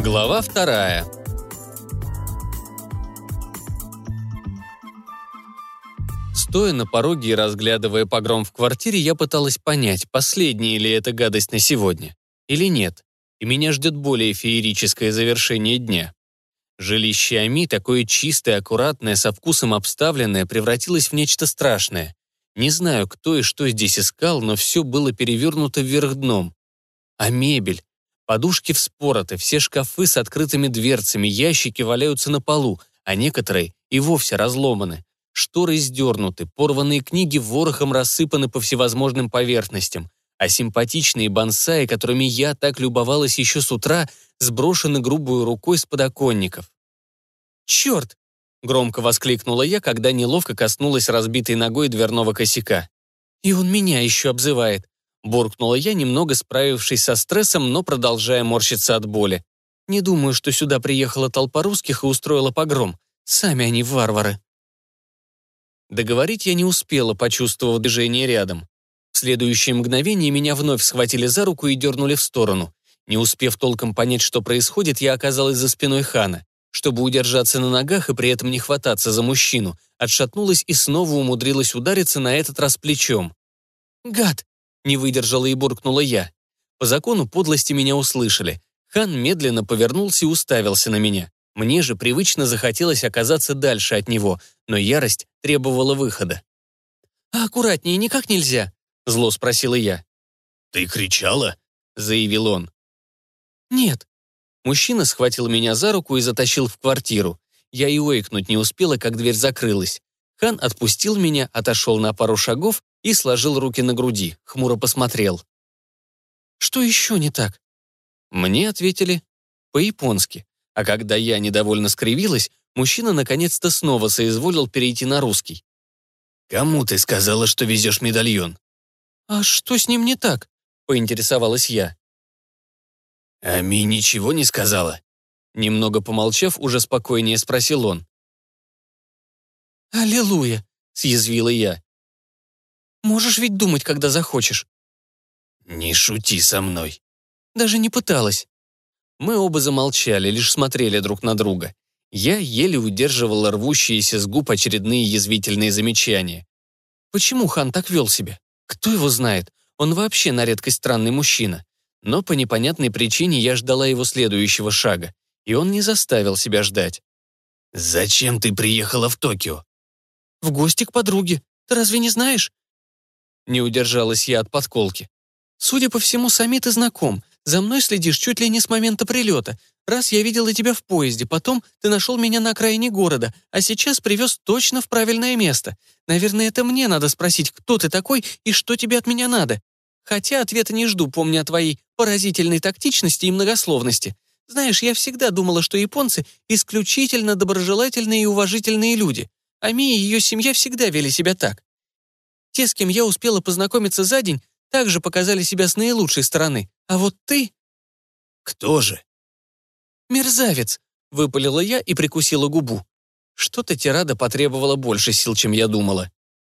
Глава 2. Стоя на пороге и разглядывая погром в квартире, я пыталась понять, последняя ли это гадость на сегодня или нет, и меня ждет более феерическое завершение дня. Жилище Ами, такое чистое, аккуратное, со вкусом обставленное, превратилось в нечто страшное. Не знаю, кто и что здесь искал, но все было перевернуто вверх дном. А мебель? Подушки вспороты, все шкафы с открытыми дверцами, ящики валяются на полу, а некоторые и вовсе разломаны. Шторы сдернуты, порванные книги ворохом рассыпаны по всевозможным поверхностям, а симпатичные бонсаи, которыми я так любовалась еще с утра, сброшены грубой рукой с подоконников. «Черт!» — громко воскликнула я, когда неловко коснулась разбитой ногой дверного косяка. «И он меня еще обзывает!» — буркнула я, немного справившись со стрессом, но продолжая морщиться от боли. «Не думаю, что сюда приехала толпа русских и устроила погром. Сами они варвары». Договорить я не успела, почувствовав движение рядом. В следующее мгновение меня вновь схватили за руку и дернули в сторону. Не успев толком понять, что происходит, я оказалась за спиной Хана. Чтобы удержаться на ногах и при этом не хвататься за мужчину, отшатнулась и снова умудрилась удариться на этот раз плечом. «Гад!» — не выдержала и буркнула я. По закону подлости меня услышали. Хан медленно повернулся и уставился на меня. Мне же привычно захотелось оказаться дальше от него, но ярость требовала выхода. «А аккуратнее никак нельзя?» — зло спросила я. «Ты кричала?» — заявил он. «Нет». Мужчина схватил меня за руку и затащил в квартиру. Я и ойкнуть не успела, как дверь закрылась. Хан отпустил меня, отошел на пару шагов и сложил руки на груди, хмуро посмотрел. «Что еще не так?» Мне ответили по-японски, а когда я недовольно скривилась, мужчина наконец-то снова соизволил перейти на русский. «Кому ты сказала, что везешь медальон?» «А что с ним не так?» — поинтересовалась я. «Ами ничего не сказала?» Немного помолчав, уже спокойнее спросил он. «Аллилуйя!» — съязвила я. «Можешь ведь думать, когда захочешь». «Не шути со мной». Даже не пыталась. Мы оба замолчали, лишь смотрели друг на друга. Я еле удерживала рвущиеся с губ очередные язвительные замечания. Почему Хан так вел себя? Кто его знает? Он вообще на редкость странный мужчина. Но по непонятной причине я ждала его следующего шага, и он не заставил себя ждать. «Зачем ты приехала в Токио?» «В гости к подруге. Ты разве не знаешь?» Не удержалась я от подколки. «Судя по всему, сами ты знаком. За мной следишь чуть ли не с момента прилета. Раз я видела тебя в поезде, потом ты нашел меня на окраине города, а сейчас привез точно в правильное место. Наверное, это мне надо спросить, кто ты такой и что тебе от меня надо. Хотя ответа не жду, помня о твоей поразительной тактичности и многословности. Знаешь, я всегда думала, что японцы исключительно доброжелательные и уважительные люди. А Мия и ее семья всегда вели себя так. Те, с кем я успела познакомиться за день, также показали себя с наилучшей стороны. А вот ты...» «Кто же?» «Мерзавец!» — выпалила я и прикусила губу. Что-то тирада потребовала больше сил, чем я думала.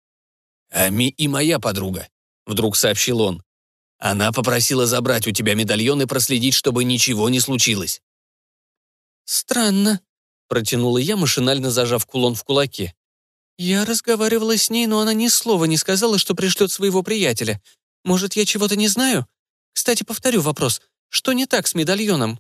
«Ами и моя подруга», — вдруг сообщил он. «Она попросила забрать у тебя медальон и проследить, чтобы ничего не случилось». «Странно», — протянула я, машинально зажав кулон в кулаке. «Я разговаривала с ней, но она ни слова не сказала, что пришлет своего приятеля. Может, я чего-то не знаю? Кстати, повторю вопрос. Что не так с медальоном?»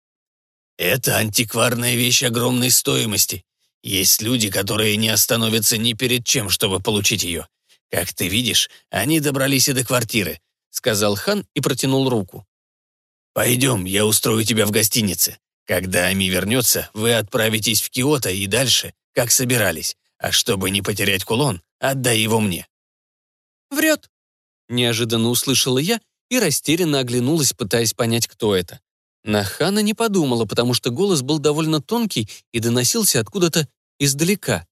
«Это антикварная вещь огромной стоимости. Есть люди, которые не остановятся ни перед чем, чтобы получить ее. Как ты видишь, они добрались и до квартиры», — сказал Хан и протянул руку. «Пойдем, я устрою тебя в гостинице. Когда Ами вернется, вы отправитесь в Киото и дальше, как собирались. А чтобы не потерять кулон, отдай его мне». «Врет», — неожиданно услышала я и растерянно оглянулась, пытаясь понять, кто это. На Хана не подумала, потому что голос был довольно тонкий и доносился откуда-то издалека.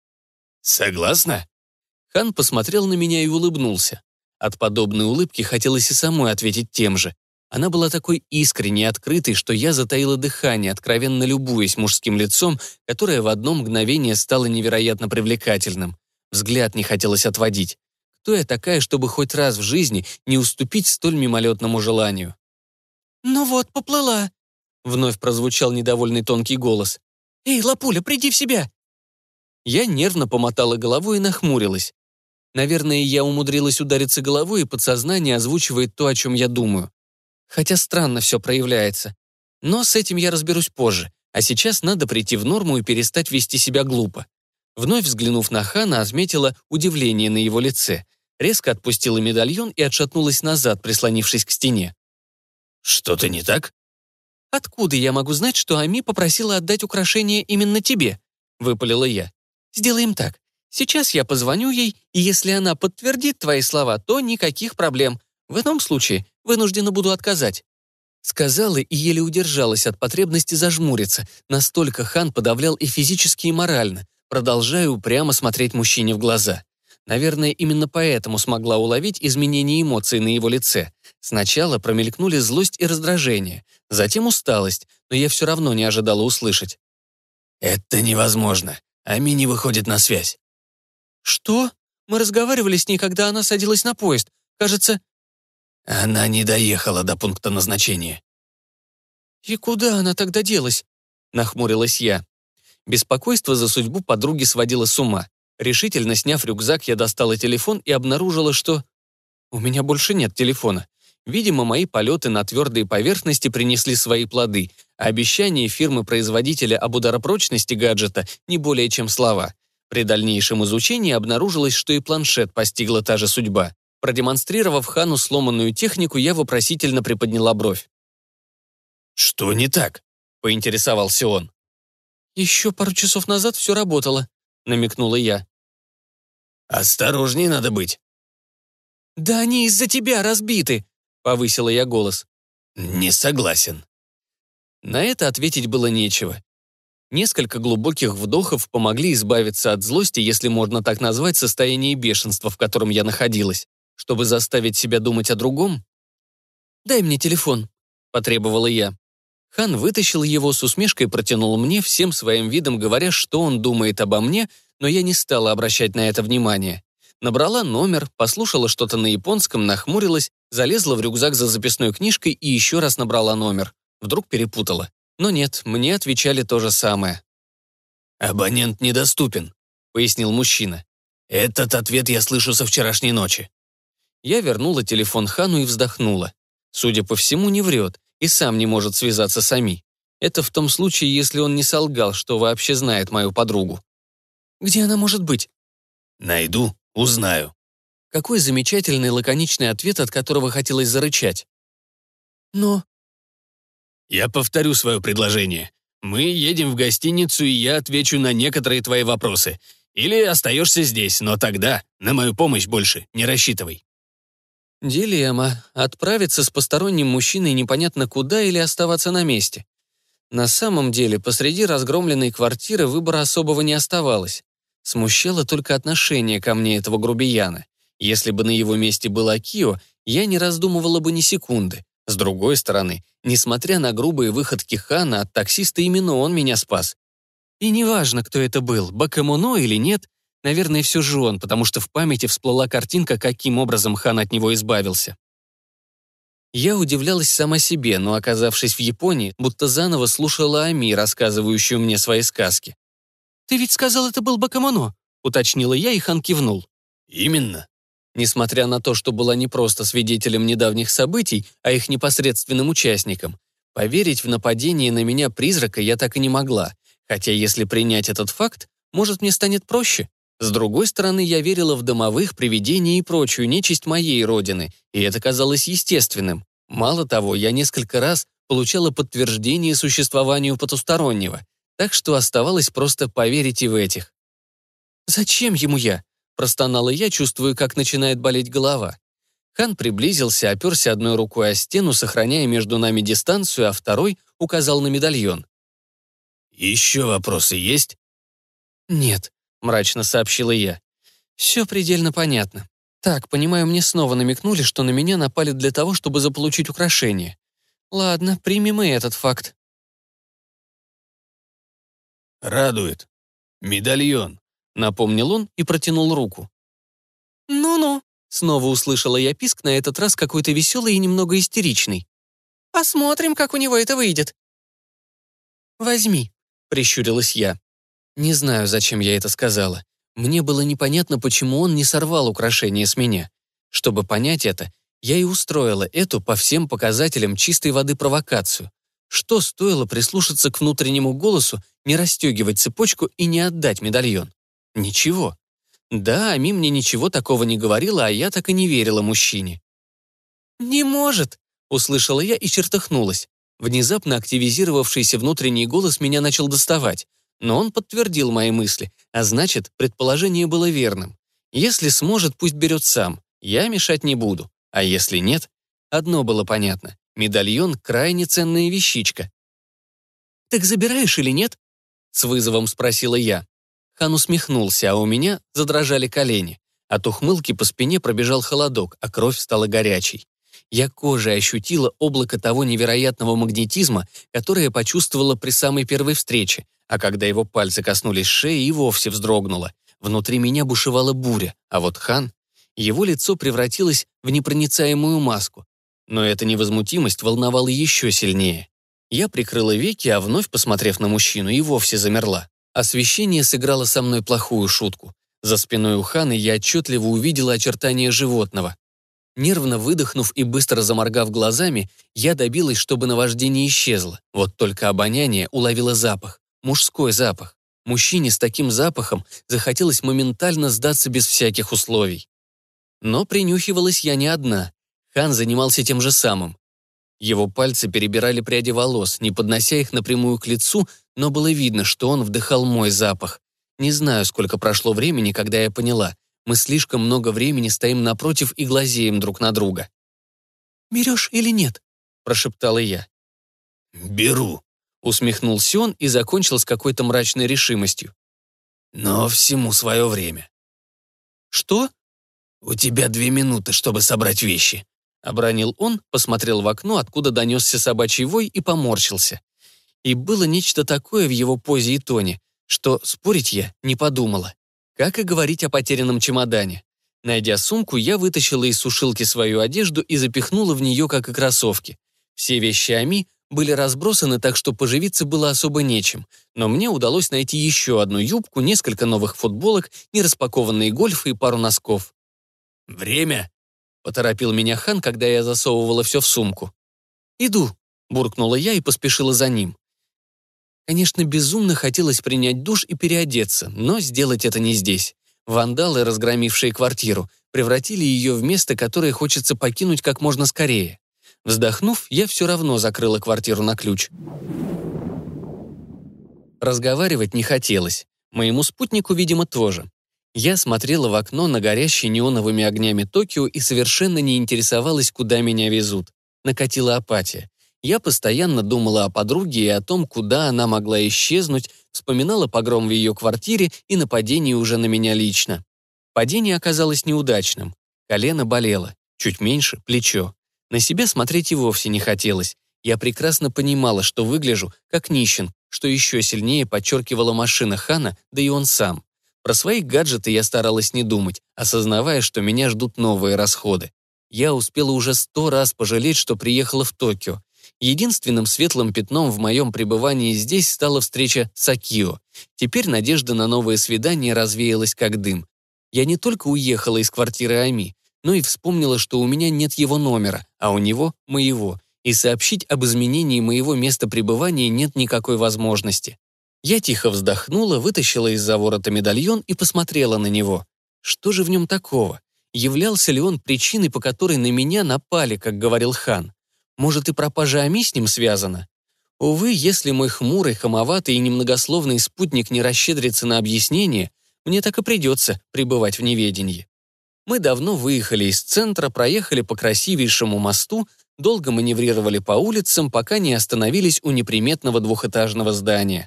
«Согласна?» Хан посмотрел на меня и улыбнулся. От подобной улыбки хотелось и самой ответить тем же. Она была такой искренней и открытой, что я затаила дыхание, откровенно любуясь мужским лицом, которое в одно мгновение стало невероятно привлекательным. Взгляд не хотелось отводить. Кто я такая, чтобы хоть раз в жизни не уступить столь мимолетному желанию? «Ну вот, поплыла», Вновь прозвучал недовольный тонкий голос. «Эй, Лапуля, приди в себя!» Я нервно помотала головой и нахмурилась. Наверное, я умудрилась удариться головой, и подсознание озвучивает то, о чем я думаю. Хотя странно все проявляется. Но с этим я разберусь позже, а сейчас надо прийти в норму и перестать вести себя глупо. Вновь взглянув на Хана, отметила удивление на его лице, резко отпустила медальон и отшатнулась назад, прислонившись к стене. «Что-то не так?» «Откуда я могу знать, что Ами попросила отдать украшение именно тебе?» — выпалила я. «Сделаем так. Сейчас я позвоню ей, и если она подтвердит твои слова, то никаких проблем. В ином случае вынуждена буду отказать». Сказала и еле удержалась от потребности зажмуриться. Настолько Хан подавлял и физически, и морально, продолжая упрямо смотреть мужчине в глаза. Наверное, именно поэтому смогла уловить изменение эмоций на его лице. Сначала промелькнули злость и раздражение, затем усталость, но я все равно не ожидала услышать. «Это невозможно. Ами не выходит на связь». «Что? Мы разговаривали с ней, когда она садилась на поезд. Кажется...» Она не доехала до пункта назначения. «И куда она тогда делась?» — нахмурилась я. Беспокойство за судьбу подруги сводило с ума. Решительно сняв рюкзак, я достала телефон и обнаружила, что... У меня больше нет телефона. Видимо, мои полеты на твердые поверхности принесли свои плоды, а обещания фирмы-производителя об ударопрочности гаджета не более чем слова. При дальнейшем изучении обнаружилось, что и планшет постигла та же судьба. Продемонстрировав Хану сломанную технику, я вопросительно приподняла бровь. «Что не так?» — поинтересовался он. «Еще пару часов назад все работало», — намекнула я. «Осторожней надо быть». «Да они из-за тебя разбиты», — повысила я голос. «Не согласен». На это ответить было нечего. Несколько глубоких вдохов помогли избавиться от злости, если можно так назвать состояние бешенства, в котором я находилась. Чтобы заставить себя думать о другом? «Дай мне телефон», — потребовала я. Хан вытащил его, с усмешкой протянул мне, всем своим видом говоря, что он думает обо мне, но я не стала обращать на это внимание. Набрала номер, послушала что-то на японском, нахмурилась, залезла в рюкзак за записной книжкой и еще раз набрала номер. Вдруг перепутала. Но нет, мне отвечали то же самое. «Абонент недоступен», — пояснил мужчина. «Этот ответ я слышу со вчерашней ночи». Я вернула телефон Хану и вздохнула. Судя по всему, не врет и сам не может связаться с Ами. Это в том случае, если он не солгал, что вообще знает мою подругу. «Где она может быть?» «Найду, узнаю». Какой замечательный лаконичный ответ, от которого хотелось зарычать. «Но...» «Я повторю свое предложение. Мы едем в гостиницу, и я отвечу на некоторые твои вопросы. Или остаешься здесь, но тогда на мою помощь больше не рассчитывай». Дилемма. Отправиться с посторонним мужчиной непонятно куда или оставаться на месте. На самом деле, посреди разгромленной квартиры выбора особого не оставалось. Смущало только отношение ко мне этого грубияна. Если бы на его месте был Акио, я не раздумывала бы ни секунды. С другой стороны, несмотря на грубые выходки Хана, от таксиста именно он меня спас. И неважно, кто это был, Бакэмоно или нет, наверное, все же он, потому что в памяти всплыла картинка, каким образом Хан от него избавился. Я удивлялась сама себе, но, оказавшись в Японии, будто заново слушала Ами, рассказывающую мне свои сказки. «Ты ведь сказал, это был Бакэмоно», — уточнила я, и Хан кивнул. «Именно». Несмотря на то, что была не просто свидетелем недавних событий, а их непосредственным участником, поверить в нападение на меня призрака я так и не могла, хотя если принять этот факт, может, мне станет проще. С другой стороны, я верила в домовых, привидений и прочую нечисть моей родины, и это казалось естественным. Мало того, я несколько раз получала подтверждение существованию потустороннего, так что оставалось просто поверить и в этих. «Зачем ему я?» — простонала я, чувствуя, как начинает болеть голова. Хан приблизился, оперся одной рукой о стену, сохраняя между нами дистанцию, а второй указал на медальон. «Еще вопросы есть?» «Нет», — мрачно сообщила я. «Все предельно понятно. Так, понимаю, мне снова намекнули, что на меня напали для того, чтобы заполучить украшение. Ладно, примем и этот факт». «Радует. Медальон», — напомнил он и протянул руку. «Ну-ну», — снова услышала я писк, на этот раз какой-то веселый и немного истеричный. «Посмотрим, как у него это выйдет». «Возьми», — прищурилась я. Не знаю, зачем я это сказала. Мне было непонятно, почему он не сорвал украшение с меня. Чтобы понять это, я и устроила эту по всем показателям чистой воды провокацию. Что стоило прислушаться к внутреннему голосу, не расстегивать цепочку и не отдать медальон? Ничего. Да, Ами мне ничего такого не говорила, а я так и не верила мужчине. «Не может!» — услышала я и чертыхнулась. Внезапно активизировавшийся внутренний голос меня начал доставать. Но он подтвердил мои мысли, а значит, предположение было верным. Если сможет, пусть берет сам, я мешать не буду. А если нет? Одно было понятно. Медальон — крайне ценная вещичка. «Так забираешь или нет?» — с вызовом спросила я. Хан усмехнулся, а у меня задрожали колени. От ухмылки по спине пробежал холодок, а кровь стала горячей. Я кожей ощутила облако того невероятного магнетизма, которое почувствовала при самой первой встрече, а когда его пальцы коснулись шеи, и вовсе вздрогнула. Внутри меня бушевала буря, а вот Хан... Его лицо превратилось в непроницаемую маску. Но эта невозмутимость волновала еще сильнее. Я прикрыла веки, а вновь, посмотрев на мужчину, и вовсе замерла. Освещение сыграло со мной плохую шутку. За спиной у Хана я отчетливо увидела очертания животного. Нервно выдохнув и быстро заморгав глазами, я добилась, чтобы наваждение исчезло. Вот только обоняние уловило запах. Мужской запах. Мужчине с таким запахом захотелось моментально сдаться без всяких условий. Но принюхивалась я не одна. Хан занимался тем же самым. Его пальцы перебирали пряди волос, не поднося их напрямую к лицу, но было видно, что он вдыхал мой запах. Не знаю, сколько прошло времени, когда я поняла. Мы слишком много времени стоим напротив и глазеем друг на друга. «Берешь или нет?» – прошептала я. «Беру», — усмехнулся он и закончил с какой-то мрачной решимостью. «Но всему свое время. «Что?» У тебя 2 минуты, чтобы собрать вещи», — обронил он, посмотрел в окно, откуда донесся собачий вой, и поморщился. И было нечто такое в его позе и тоне, что спорить я не подумала. Как и говорить о потерянном чемодане. Найдя сумку, я вытащила из сушилки свою одежду и запихнула в нее, как и кроссовки. Все вещи Ами были разбросаны, так что поживиться было особо нечем, но мне удалось найти еще одну юбку, несколько новых футболок, нераспакованные гольфы и пару носков. «Время?» — поторопил меня Хан, когда я засовывала все в сумку. «Иду», — буркнула я и поспешила за ним. Конечно, безумно хотелось принять душ и переодеться, но сделать это не здесь. Вандалы, разгромившие квартиру, превратили ее в место, которое хочется покинуть как можно скорее. Вздохнув, я все равно закрыла квартиру на ключ. Разговаривать не хотелось. Моему спутнику, видимо, тоже. Я смотрела в окно на горящий неоновыми огнями Токио и совершенно не интересовалась, куда меня везут. Накатила апатия. Я постоянно думала о подруге и о том, куда она могла исчезнуть, вспоминала погром в ее квартире и нападение уже на меня лично. Падение оказалось неудачным. Колено болело, чуть меньше — плечо. На себя смотреть и вовсе не хотелось. Я прекрасно понимала, что выгляжу как нищен, что еще сильнее подчеркивала машина Хана, да и он сам. Про свои гаджеты я старалась не думать, осознавая, что меня ждут новые расходы. Я успела уже 100 раз пожалеть, что приехала в Токио. Единственным светлым пятном в моем пребывании здесь стала встреча с Акио. Теперь надежда на новое свидание развеялась как дым. Я не только уехала из квартиры Ами, но и вспомнила, что у меня нет его номера, а у него — моего, и сообщить об изменении моего места пребывания нет никакой возможности. Я тихо вздохнула, вытащила из-за ворота медальон и посмотрела на него. Что же в нем такого? Являлся ли он причиной, по которой на меня напали, как говорил Хан? Может, и пропажа Ами с ним связана? Увы, если мой хмурый, хамоватый и немногословный спутник не расщедрится на объяснение, мне так и придется пребывать в неведении. Мы давно выехали из центра, проехали по красивейшему мосту, долго маневрировали по улицам, пока не остановились у неприметного двухэтажного здания.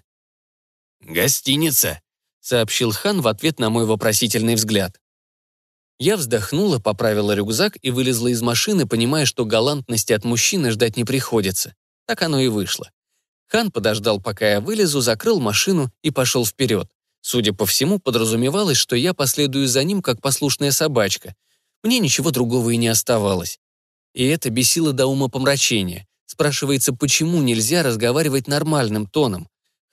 «Гостиница», — сообщил Хан в ответ на мой вопросительный взгляд. Я вздохнула, поправила рюкзак и вылезла из машины, понимая, что галантности от мужчины ждать не приходится. Так оно и вышло. Хан подождал, пока я вылезу, закрыл машину и пошел вперед. Судя по всему, подразумевалось, что я последую за ним, как послушная собачка. Мне ничего другого и не оставалось. И это бесило до умопомрачения. Спрашивается, почему нельзя разговаривать нормальным тоном?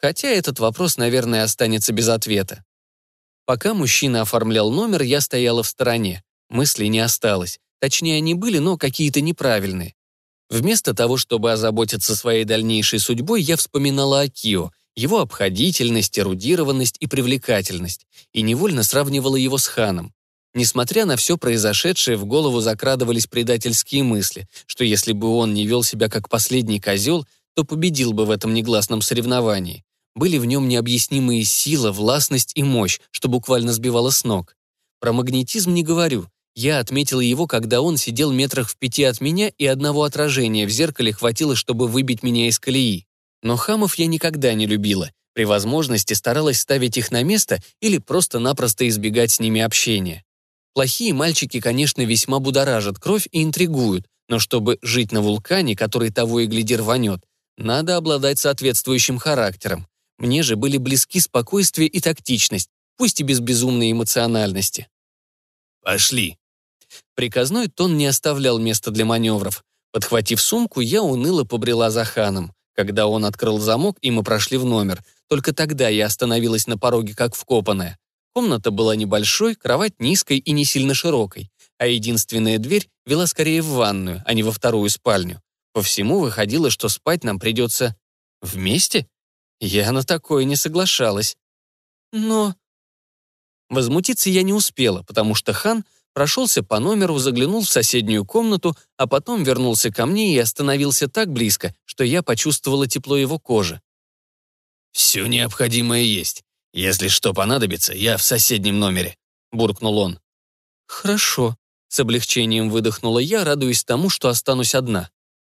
Хотя этот вопрос, наверное, останется без ответа. Пока мужчина оформлял номер, я стояла в стороне. Мыслей не осталось. Точнее, они были, но какие-то неправильные. Вместо того, чтобы озаботиться своей дальнейшей судьбой, я вспоминала о Кио, его обходительность, эрудированность и привлекательность, и невольно сравнивала его с Ханом. Несмотря на все произошедшее, в голову закрадывались предательские мысли, что если бы он не вел себя как последний козел, то победил бы в этом негласном соревновании. Были в нем необъяснимые сила, властность и мощь, что буквально сбивало с ног. Про магнетизм не говорю. Я отметила его, когда он сидел метрах в 5 от меня, и одного отражения в зеркале хватило, чтобы выбить меня из колеи. Но хамов я никогда не любила. При возможности старалась ставить их на место или просто-напросто избегать с ними общения. Плохие мальчики, конечно, весьма будоражат кровь и интригуют, но чтобы жить на вулкане, который того и гляди рванет, надо обладать соответствующим характером. Мне же были близки спокойствие и тактичность, пусть и без безумной эмоциональности. «Пошли». Приказной тон не оставлял места для маневров. Подхватив сумку, я уныло побрела за Ханом. Когда он открыл замок, и мы прошли в номер, только тогда я остановилась на пороге как вкопанная. Комната была небольшой, кровать низкой и не сильно широкой, а единственная дверь вела скорее в ванную, а не во вторую спальню. По всему выходило, что спать нам придется вместе. Я на такое не соглашалась. Но... Возмутиться я не успела, потому что Хан прошелся по номеру, заглянул в соседнюю комнату, а потом вернулся ко мне и остановился так близко, что я почувствовала тепло его кожи. «Все необходимое есть. Если что понадобится, я в соседнем номере», — буркнул он. «Хорошо», — с облегчением выдохнула я, радуясь тому, что останусь одна.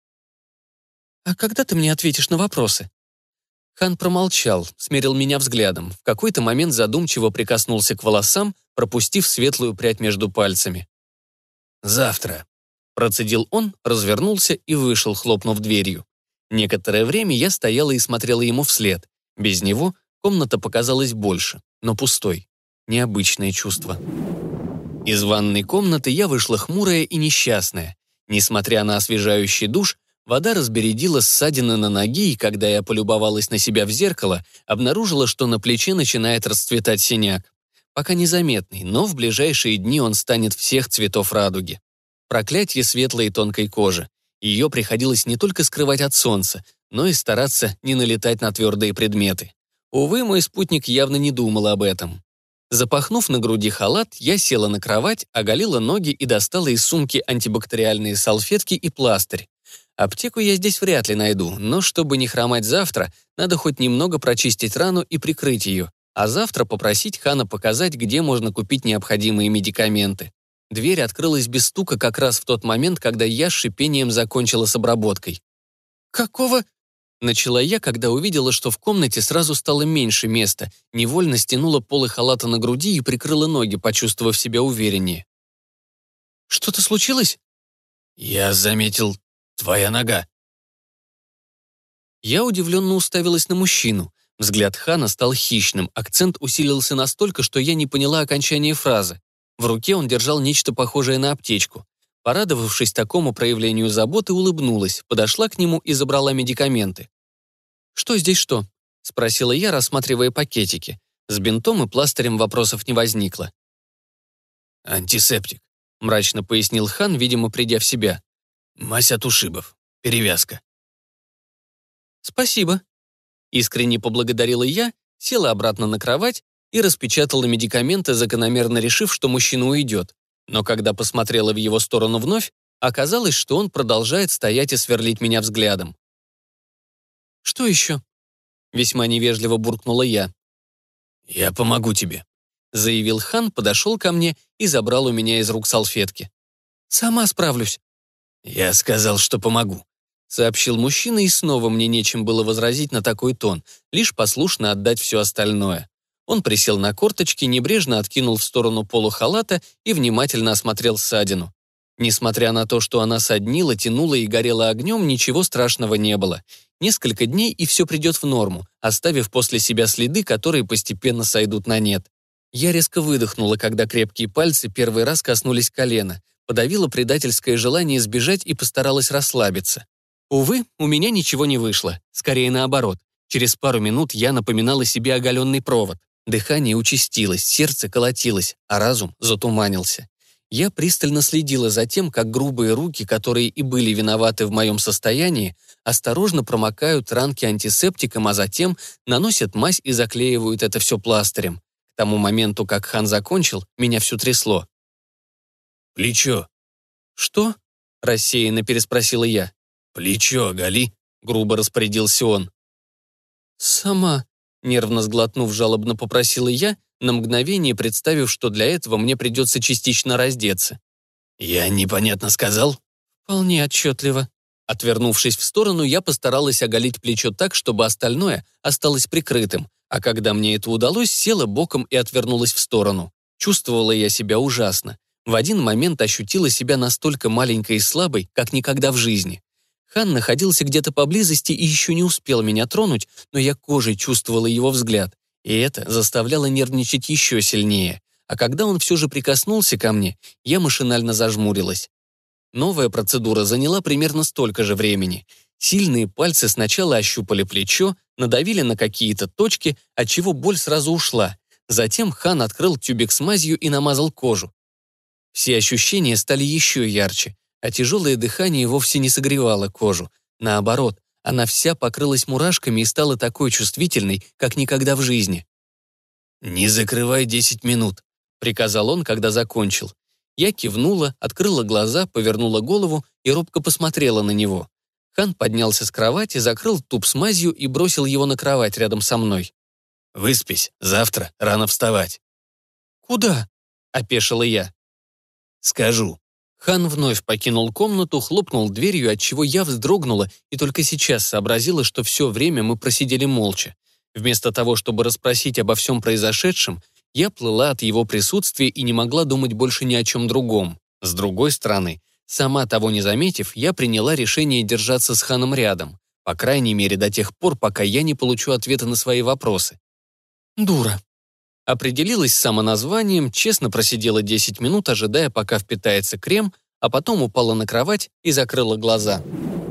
«А когда ты мне ответишь на вопросы?» Хан промолчал, смерил меня взглядом, в какой-то момент задумчиво прикоснулся к волосам, пропустив светлую прядь между пальцами. «Завтра», — процедил он, развернулся и вышел, хлопнув дверью. Некоторое время я стояла и смотрела ему вслед. Без него комната показалась больше, но пустой. Необычное чувство. Из ванной комнаты я вышла хмурая и несчастная. Несмотря на освежающий душ, вода разбередила ссадины на ноге, и когда я полюбовалась на себя в зеркало, обнаружила, что на плече начинает расцветать синяк. Пока незаметный, но в ближайшие дни он станет всех цветов радуги. Проклятье светлой и тонкой кожи. Ее приходилось не только скрывать от солнца, но и стараться не налетать на твердые предметы. Увы, мой спутник явно не думал об этом. Запахнув на груди халат, я села на кровать, оголила ноги и достала из сумки антибактериальные салфетки и пластырь. Аптеку я здесь вряд ли найду, но чтобы не хромать завтра, надо хоть немного прочистить рану и прикрыть ее, а завтра попросить Хана показать, где можно купить необходимые медикаменты. Дверь открылась без стука как раз в тот момент, когда я с шипением закончила с обработкой. «Какого?» — начала я, когда увидела, что в комнате сразу стало меньше места, невольно стянула полы халата на груди и прикрыла ноги, почувствовав себя увереннее. «Что-то случилось?» «Я заметил, твоя нога». Я удивленно уставилась на мужчину. Взгляд Хана стал хищным, акцент усилился настолько, что я не поняла окончания фразы. В руке он держал нечто похожее на аптечку. Порадовавшись такому проявлению заботы, улыбнулась, подошла к нему и забрала медикаменты. «Что здесь что?» — спросила я, рассматривая пакетики. С бинтом и пластырем вопросов не возникло. «Антисептик», — мрачно пояснил Хан, видимо, придя в себя. «Мазь от ушибов. Перевязка». «Спасибо». Искренне поблагодарила я, села обратно на кровать и распечатала медикаменты, закономерно решив, что мужчина уйдет. Но когда посмотрела в его сторону вновь, оказалось, что он продолжает стоять и сверлить меня взглядом. «Что еще?» — весьма невежливо буркнула я. «Я помогу тебе», — заявил Хан, подошел ко мне и забрал у меня из рук салфетки. «Сама справлюсь». «Я сказал, что помогу», — сообщил мужчина, и снова мне нечем было возразить на такой тон, лишь послушно отдать все остальное. Он присел на корточки, небрежно откинул в сторону полу халата и внимательно осмотрел ссадину. Несмотря на то, что она соднила, тянула и горела огнем, ничего страшного не было. Несколько дней, и все придет в норму, оставив после себя следы, которые постепенно сойдут на нет. Я резко выдохнула, когда крепкие пальцы первый раз коснулись колена, подавила предательское желание сбежать и постаралась расслабиться. Увы, у меня ничего не вышло, скорее наоборот. Через пару минут я напоминала себе оголенный провод. Дыхание участилось, сердце колотилось, а разум затуманился. Я пристально следила за тем, как грубые руки, которые и были виноваты в моем состоянии, осторожно промокают ранки антисептиком, а затем наносят мазь и заклеивают это все пластырем. К тому моменту, как Хан закончил, меня всё трясло. «Плечо». «Что?» — рассеянно переспросила я. «Плечо оголи», — грубо распорядился он. «Сама», — нервно сглотнув, жалобно попросила я, на мгновение представив, что для этого мне придется частично раздеться. «Я непонятно сказал?» «Вполне отчетливо». Отвернувшись в сторону, я постаралась оголить плечо так, чтобы остальное осталось прикрытым, а когда мне это удалось, села боком и отвернулась в сторону. Чувствовала я себя ужасно. В один момент ощутила себя настолько маленькой и слабой, как никогда в жизни. Хан находился где-то поблизости и еще не успел меня тронуть, но я кожей чувствовала его взгляд, и это заставляло нервничать еще сильнее. А когда он все же прикоснулся ко мне, я машинально зажмурилась. Новая процедура заняла примерно столько же времени. Сильные пальцы сначала ощупали плечо, надавили на какие-то точки, отчего боль сразу ушла. Затем Хан открыл тюбик с мазью и намазал кожу. Все ощущения стали еще ярче, а тяжелое дыхание вовсе не согревало кожу. Наоборот, она вся покрылась мурашками и стала такой чувствительной, как никогда в жизни. «Не закрывай 10 минут», — приказал он, когда закончил. Я кивнула, открыла глаза, повернула голову и робко посмотрела на него. Хан поднялся с кровати, закрыл туб с мазью и бросил его на кровать рядом со мной. «Выспись, завтра рано вставать». «Куда?» — опешила я. «Скажу». Хан вновь покинул комнату, хлопнул дверью, отчего я вздрогнула и только сейчас сообразила, что все время мы просидели молча. Вместо того, чтобы расспросить обо всем произошедшем, я плыла от его присутствия и не могла думать больше ни о чем другом. С другой стороны, сама того не заметив, я приняла решение держаться с Ханом рядом, по крайней мере до тех пор, пока я не получу ответа на свои вопросы. «Дура». Определилась с самоназванием, честно просидела 10 минут, ожидая, пока впитается крем, а потом упала на кровать и закрыла глаза.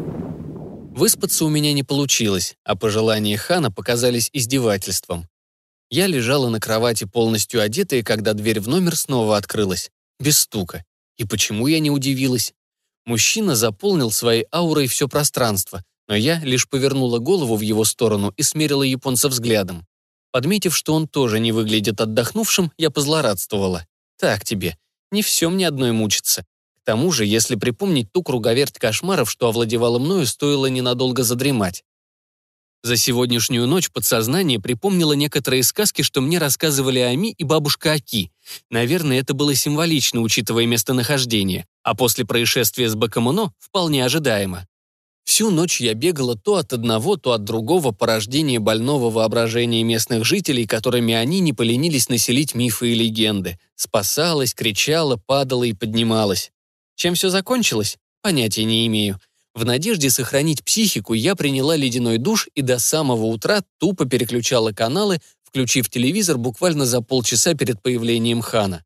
Выспаться у меня не получилось, а пожелания Хана показались издевательством. Я лежала на кровати полностью одетая, когда дверь в номер снова открылась, без стука. И почему я не удивилась? Мужчина заполнил своей аурой все пространство, но я лишь повернула голову в его сторону и смерила японца взглядом. Подметив, что он тоже не выглядит отдохнувшим, я позлорадствовала. Так тебе, не все мне одной мучиться. К тому же, если припомнить ту круговерть кошмаров, что овладевала мною, стоило ненадолго задремать. За сегодняшнюю ночь подсознание припомнило некоторые сказки, что мне рассказывали Ами и бабушка Аки. Наверное, это было символично, учитывая местонахождение, а после происшествия с Бакамуно вполне ожидаемо. Всю ночь я бегала то от одного, то от другого порождения больного воображения местных жителей, которыми они не поленились населить мифы и легенды. Спасалась, кричала, падала и поднималась. Чем все закончилось? Понятия не имею. В надежде сохранить психику я приняла ледяной душ и до самого утра тупо переключала каналы, включив телевизор буквально за полчаса перед появлением Хана.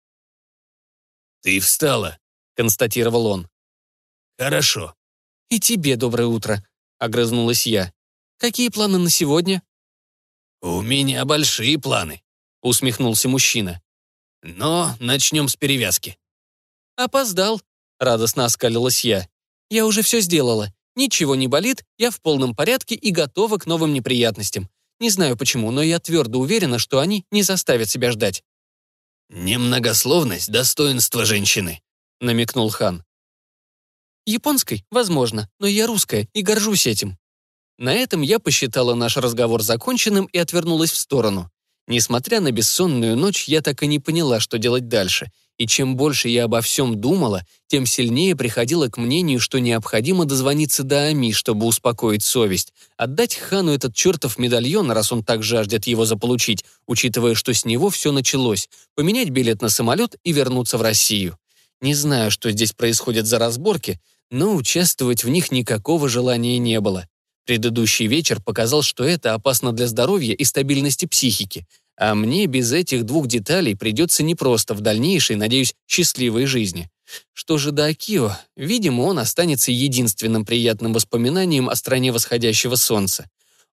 «Ты встала», — констатировал он. «Хорошо». «И тебе доброе утро», — огрызнулась я. «Какие планы на сегодня?» «У меня большие планы», — усмехнулся мужчина. «Но начнем с перевязки». «Опоздал», — радостно оскалилась я. «Я уже все сделала. Ничего не болит, я в полном порядке и готова к новым неприятностям. Не знаю почему, но я твердо уверена, что они не заставят себя ждать». «Немногословность — достоинство женщины», — намекнул Хан. «Японской? Возможно, но я русская и горжусь этим». На этом я посчитала наш разговор законченным и отвернулась в сторону. Несмотря на бессонную ночь, я так и не поняла, что делать дальше. И чем больше я обо всем думала, тем сильнее приходила к мнению, что необходимо дозвониться до Ами, чтобы успокоить совесть, отдать Хану этот чертов медальон, раз он так жаждет его заполучить, учитывая, что с него все началось, поменять билет на самолет и вернуться в Россию. Не знаю, что здесь происходит за разборки, но участвовать в них никакого желания не было. Предыдущий вечер показал, что это опасно для здоровья и стабильности психики, а мне без этих двух деталей придется непросто в дальнейшей, надеюсь, счастливой жизни. Что же до Акио, видимо, он останется единственным приятным воспоминанием о стране восходящего солнца.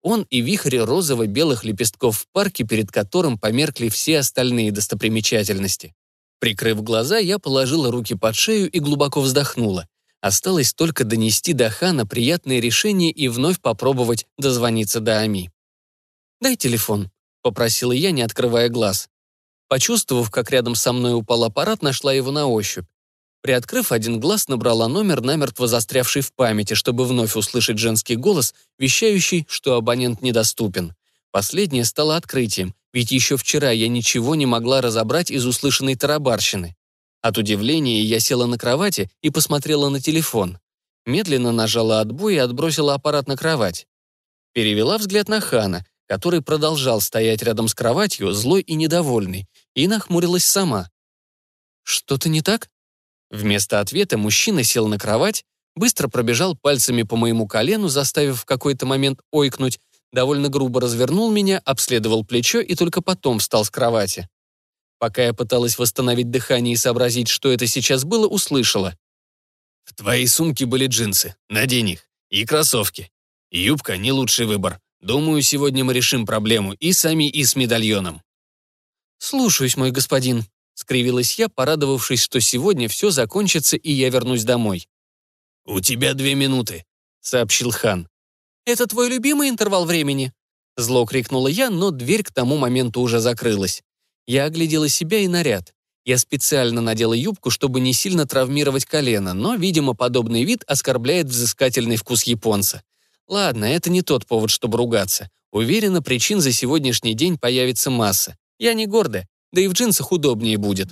Он и вихрь розово-белых лепестков в парке, перед которым померкли все остальные достопримечательности. Прикрыв глаза, я положила руки под шею и глубоко вздохнула. Осталось только донести до Хана приятное решение и вновь попробовать дозвониться до Ами. «Дай телефон», — попросила я, не открывая глаз. Почувствовав, как рядом со мной упал аппарат, нашла его на ощупь. Приоткрыв один глаз, набрала номер, намертво застрявший в памяти, чтобы вновь услышать женский голос, вещающий, что абонент недоступен. Последнее стало открытием, ведь еще вчера я ничего не могла разобрать из услышанной тарабарщины. От удивления я села на кровати и посмотрела на телефон. Медленно нажала отбой и отбросила аппарат на кровать. Перевела взгляд на Хана, который продолжал стоять рядом с кроватью, злой и недовольный, и нахмурилась сама. «Что-то не так?» Вместо ответа мужчина сел на кровать, быстро пробежал пальцами по моему колену, заставив в какой-то момент ойкнуть, довольно грубо развернул меня, обследовал плечо и только потом встал с кровати. Пока я пыталась восстановить дыхание и сообразить, что это сейчас было, услышала. «В твоей сумке были джинсы. Надень их. И кроссовки. Юбка — не лучший выбор. Думаю, сегодня мы решим проблему и сами, и с медальоном». «Слушаюсь, мой господин», — скривилась я, порадовавшись, что сегодня все закончится и я вернусь домой. «У тебя 2 минуты», — сообщил Хан. «Это твой любимый интервал времени?» Зло крикнула я, но дверь к тому моменту уже закрылась. Я оглядела себя и наряд. Я специально надела юбку, чтобы не сильно травмировать колено, но, видимо, подобный вид оскорбляет взыскательный вкус японца. Ладно, это не тот повод, чтобы ругаться. Уверена, причин за сегодняшний день появится масса. Я не гордая, да и в джинсах удобнее будет.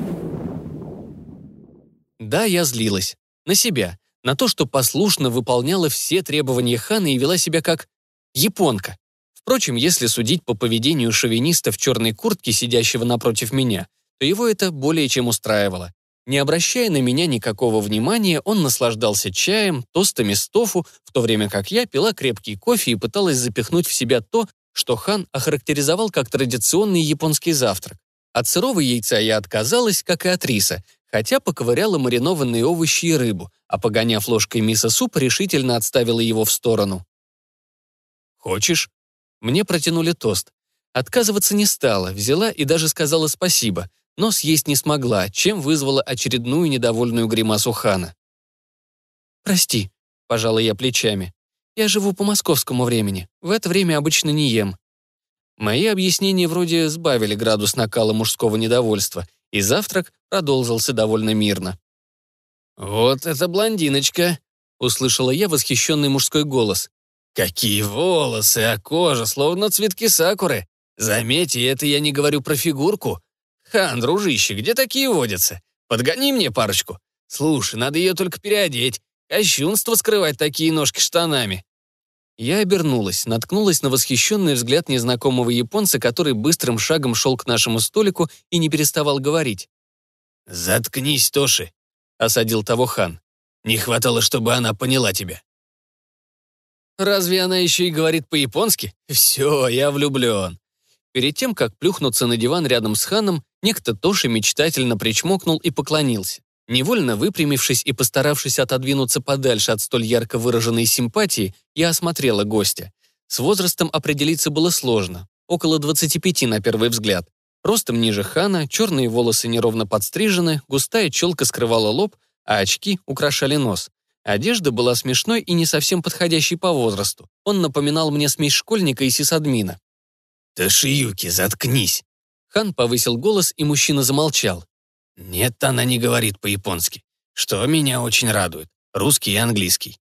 Да, я злилась. На себя. На то, что послушно выполняла все требования Хана и вела себя как японка. Впрочем, если судить по поведению шовиниста в черной куртке, сидящего напротив меня, то его это более чем устраивало. Не обращая на меня никакого внимания, он наслаждался чаем, тостами с тофу, в то время как я пила крепкий кофе и пыталась запихнуть в себя то, что Хан охарактеризовал как традиционный японский завтрак. От сырого яйца я отказалась, как и от риса, хотя поковыряла маринованные овощи и рыбу, а погоняв ложкой мисо-суп, решительно отставила его в сторону. «Хочешь?» Мне протянули тост. Отказываться не стала, взяла и даже сказала спасибо, но съесть не смогла, чем вызвала очередную недовольную гримасу Хана. «Прости», — пожала я плечами. «Я живу по московскому времени. В это время обычно не ем». Мои объяснения вроде сбавили градус накала мужского недовольства, и завтрак продолжился довольно мирно. «Вот эта блондиночка!» — услышала я восхищенный мужской голос. «Какие волосы, а кожа, словно цветки сакуры! Заметьте, это я не говорю про фигурку. Хан, дружище, где такие водятся? Подгони мне парочку. Слушай, надо ее только переодеть. Кощунство скрывать такие ножки штанами». Я обернулась, наткнулась на восхищенный взгляд незнакомого японца, который быстрым шагом шел к нашему столику и не переставал говорить. «Заткнись, Тоши», — осадил того Хан. «Не хватало, чтобы она поняла тебя». «Разве она еще и говорит по-японски? Все, я влюблен». Перед тем, как плюхнуться на диван рядом с Ханом, некто Тоши мечтательно причмокнул и поклонился. Невольно выпрямившись и постаравшись отодвинуться подальше от столь ярко выраженной симпатии, я осмотрела гостя. С возрастом определиться было сложно. Около 25 на первый взгляд. Ростом ниже Хана, черные волосы неровно подстрижены, густая челка скрывала лоб, а очки украшали нос. Одежда была смешной и не совсем подходящей по возрасту. Он напоминал мне смесь школьника и сисадмина. «Тошиюки, заткнись!» Хан повысил голос, и мужчина замолчал. «Нет, она не говорит по-японски, что меня очень радует. Русский и английский».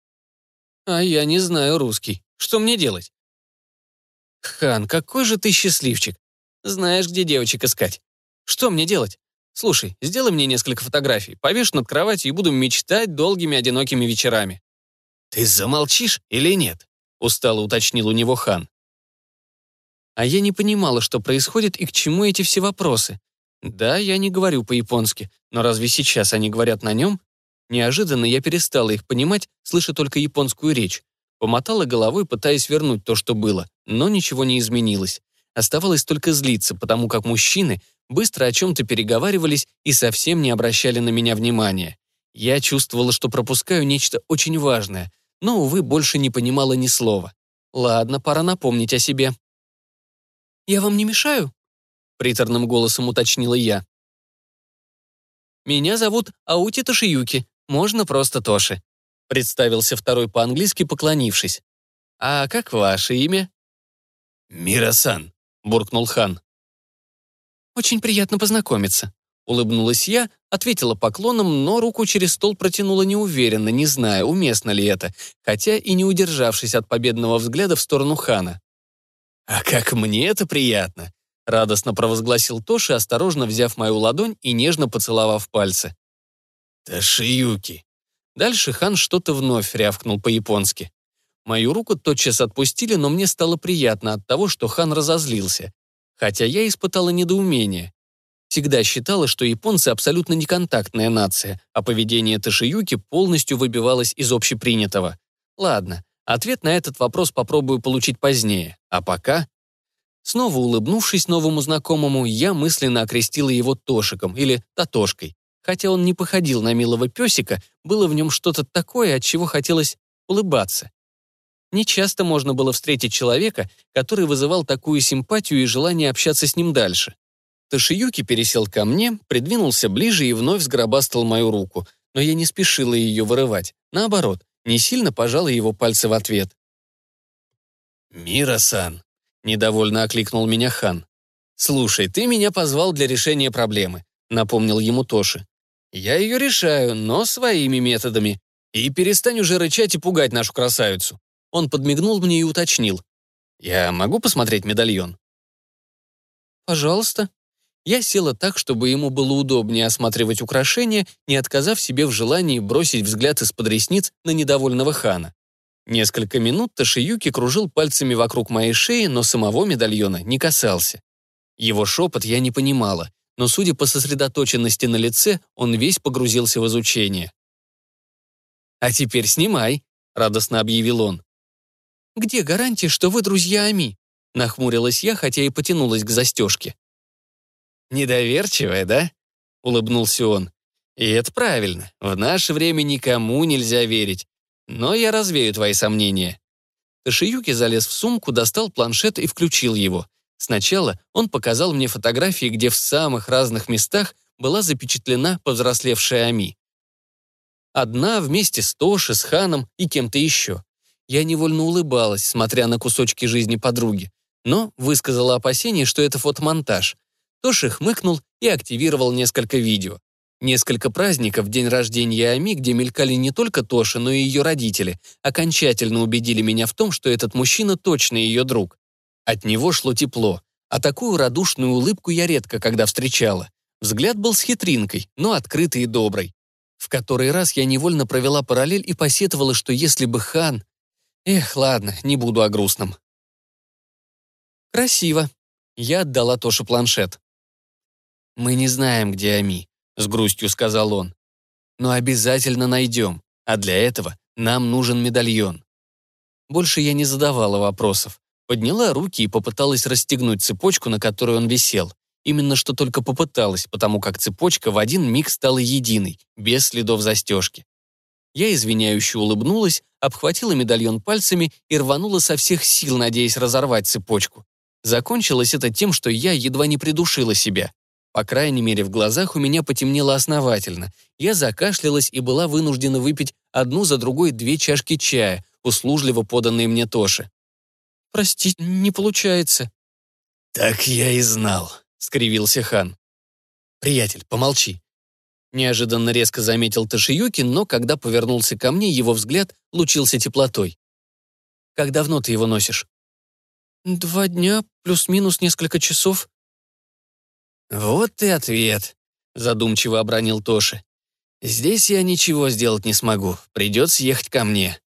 «А я не знаю русский. Что мне делать?» «Хан, какой же ты счастливчик. Знаешь, где девочек искать. Что мне делать? Слушай, сделай мне несколько фотографий, повешу над кроватью и буду мечтать долгими одинокими вечерами». «Ты замолчишь или нет?» — устало уточнил у него Хан. А я не понимала, что происходит и к чему эти все вопросы. Да, я не говорю по-японски, но разве сейчас они говорят на нем? Неожиданно я перестала их понимать, слыша только японскую речь. Помотала головой, пытаясь вернуть то, что было, но ничего не изменилось. Оставалось только злиться, потому как мужчины быстро о чем-то переговаривались и совсем не обращали на меня внимания. Я чувствовала, что пропускаю нечто очень важное, но, увы, больше не понимала ни слова. Ладно, пора напомнить о себе. «Я вам не мешаю?» — приторным голосом уточнила я. «Меня зовут Аути Тошиюки, можно просто Тоши», — представился второй по-английски, поклонившись. «А как ваше имя?» «Мира-сан», — буркнул Хан. «Очень приятно познакомиться», — улыбнулась я, ответила поклоном, но руку через стол протянула неуверенно, не зная, уместно ли это, хотя и не удержавшись от победного взгляда в сторону Хана. «А как мне это приятно!» — радостно провозгласил Тоши, осторожно взяв мою ладонь и нежно поцеловав пальцы. «Тошиюки». Дальше Хан что-то вновь рявкнул по-японски. Мою руку тотчас отпустили, но мне стало приятно от того, что Хан разозлился. Хотя я испытала недоумение. Всегда считала, что японцы абсолютно неконтактная нация, а поведение Тошиюки полностью выбивалось из общепринятого. Ладно, ответ на этот вопрос попробую получить позднее. А пока... Снова улыбнувшись новому знакомому, я мысленно окрестила его Тошиком или Татошкой. Хотя он не походил на милого песика, было в нем что-то такое, от чего хотелось улыбаться. Нечасто можно было встретить человека, который вызывал такую симпатию и желание общаться с ним дальше. Тошиюки пересел ко мне, придвинулся ближе и вновь сгробастал мою руку, но я не спешила ее вырывать. Наоборот, не сильно пожала его пальцы в ответ. «Мира-сан», — недовольно окликнул меня Хан. «Слушай, ты меня позвал для решения проблемы», — напомнил ему Тоши. «Я ее решаю, но своими методами. И перестань уже рычать и пугать нашу красавицу». Он подмигнул мне и уточнил. «Я могу посмотреть медальон?» «Пожалуйста». Я села так, чтобы ему было удобнее осматривать украшения, не отказав себе в желании бросить взгляд из-под ресниц на недовольного Хана. Несколько минут Тошиюки кружил пальцами вокруг моей шеи, но самого медальона не касался. Его шепот я не понимала, но, судя по сосредоточенности на лице, он весь погрузился в изучение. «А теперь снимай», — радостно объявил он. «Где гарантия, что вы друзья Ами?» — нахмурилась я, хотя и потянулась к застежке. «Недоверчивая, да?» — улыбнулся он. «И это правильно. В наше время никому нельзя верить. Но я развею твои сомнения». Тошиюки залез в сумку, достал планшет и включил его. Сначала он показал мне фотографии, где в самых разных местах была запечатлена повзрослевшая Ами. Одна вместе с Тоши, с Ханом и кем-то еще. Я невольно улыбалась, смотря на кусочки жизни подруги, но высказала опасение, что это фотомонтаж. Тоши хмыкнул и активировал несколько видео. Несколько праздников, день рождения Ами, где мелькали не только Тоши, но и ее родители, окончательно убедили меня в том, что этот мужчина точно ее друг. От него шло тепло, а такую радушную улыбку я редко когда встречала. Взгляд был с хитринкой, но открытый и добрый. В который раз я невольно провела параллель и посетовала, что если бы Хан... Эх, ладно, не буду о грустном. «Красиво». Я отдала Тоше планшет. «Мы не знаем, где Ами», — с грустью сказал он. «Но обязательно найдем, а для этого нам нужен медальон». Больше я не задавала вопросов. Подняла руки и попыталась расстегнуть цепочку, на которой он висел. Именно что только попыталась, потому как цепочка в один миг стала единой, без следов застежки. Я извиняюще улыбнулась, обхватила медальон пальцами и рванула со всех сил, надеясь разорвать цепочку. Закончилось это тем, что я едва не придушила себя. По крайней мере, в глазах у меня потемнело основательно. Я закашлялась и была вынуждена выпить одну за другой 2 чашки чая, услужливо поданные мне Тоши. «Простите, не получается». «Так я и знал», — скривился Хан. «Приятель, помолчи». Неожиданно резко заметил Тошиюки, но когда повернулся ко мне, его взгляд лучился теплотой. «Как давно ты его носишь?» 2 дня, плюс-минус несколько часов». «Вот и ответ», — задумчиво обронил Тоши. «Здесь я ничего сделать не смогу, придется ехать ко мне».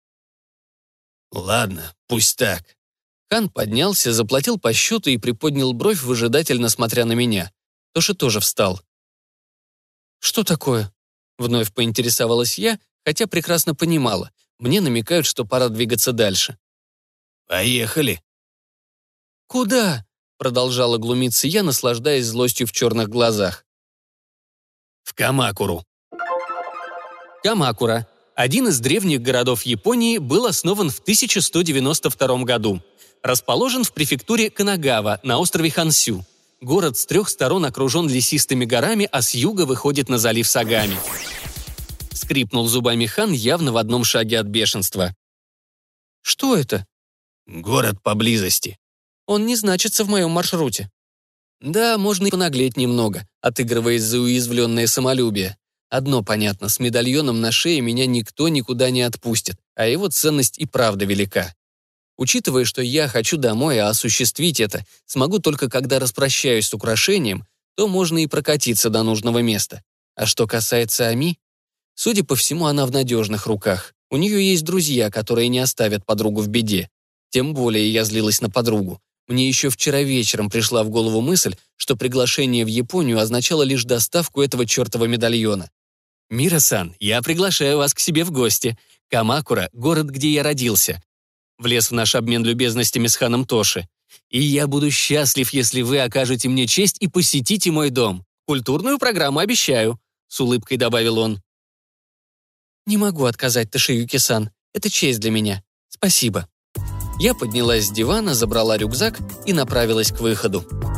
«Ладно, пусть так». Хан поднялся, заплатил по счету и приподнял бровь, выжидательно смотря на меня. Тоши тоже встал. «Что такое?» — вновь поинтересовалась я, хотя прекрасно понимала. Мне намекают, что пора двигаться дальше. «Поехали». «Куда?» — продолжала глумиться я, наслаждаясь злостью в черных глазах. «В Камакуру». Камакура — Один из древних городов Японии был основан в 1192 году. Расположен в префектуре Канагава на острове Хансю. Город с 3 сторон окружен лесистыми горами, а с юга выходит на залив Сагами. Скрипнул зубами хан явно в одном шаге от бешенства. «Что это?» «Город поблизости». «Он не значится в моем маршруте». Да, можно и понаглеть немного, отыгрываясь за уязвленное самолюбие. Одно понятно, с медальоном на шее меня никто никуда не отпустит, а его ценность и правда велика. Учитывая, что я хочу домой, а осуществить это смогу только когда распрощаюсь с украшением, то можно и прокатиться до нужного места. А что касается Ами, судя по всему, она в надежных руках. У нее есть друзья, которые не оставят подругу в беде. Тем более я злилась на подругу. Мне еще вчера вечером пришла в голову мысль, что приглашение в Японию означало лишь доставку этого чертова медальона. «Мира-сан, я приглашаю вас к себе в гости. Камакура — город, где я родился. Влез в наш обмен любезностями с ханом Тоши. И я буду счастлив, если вы окажете мне честь и посетите мой дом. Культурную программу обещаю», — с улыбкой добавил он. «Не могу отказать, Тошиюки-сан. Это честь для меня. Спасибо». Я поднялась с дивана, забрала рюкзак и направилась к выходу.